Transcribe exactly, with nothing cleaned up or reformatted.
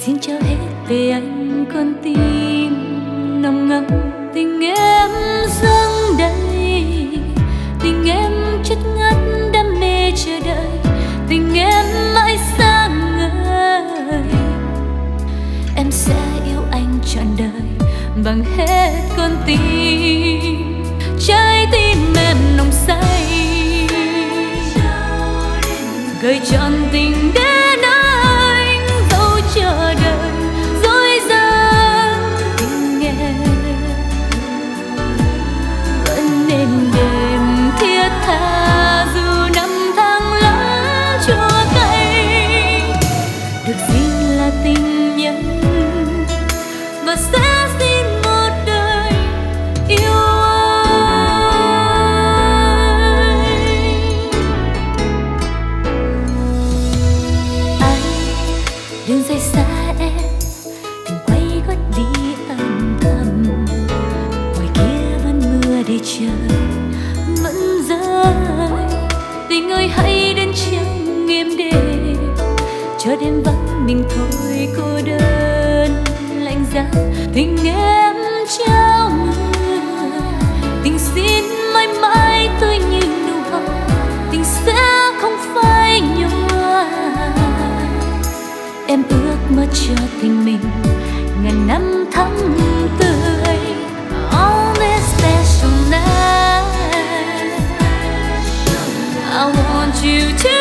Xin chào hết về anh con tim nồng ngấm tình em dâng đầy, tình em chất ngất đam mê chờ đợi, tình em mãi sáng ngời. Em sẽ yêu anh trọn đời bằng hết con tim, trái tim em nồng say, gửi trọn tình đến anh dẫu chờ đợi dối gian. Tình em vẫn êm đềm thiết tha dù năm tháng lá chua cay, được xin là tình nhân và sẽ xin một đời yêu anh. Anh đừng rời xa em, đừng quay gót đi âm thầm, ngoài kia vẫn mưa để trời vẫn rơi. Tình ơi hãy đến trong êm đềm, cho đêm vắng mình thôi cô đơn lạnh giá. Tình em trao mưa, tình xin mãi mãi tươi như nụ hồng, tình sẽ không phai nhòa. Em ước mơ cho tình mình ngàn năm thắm tươi. On this special night, I want you to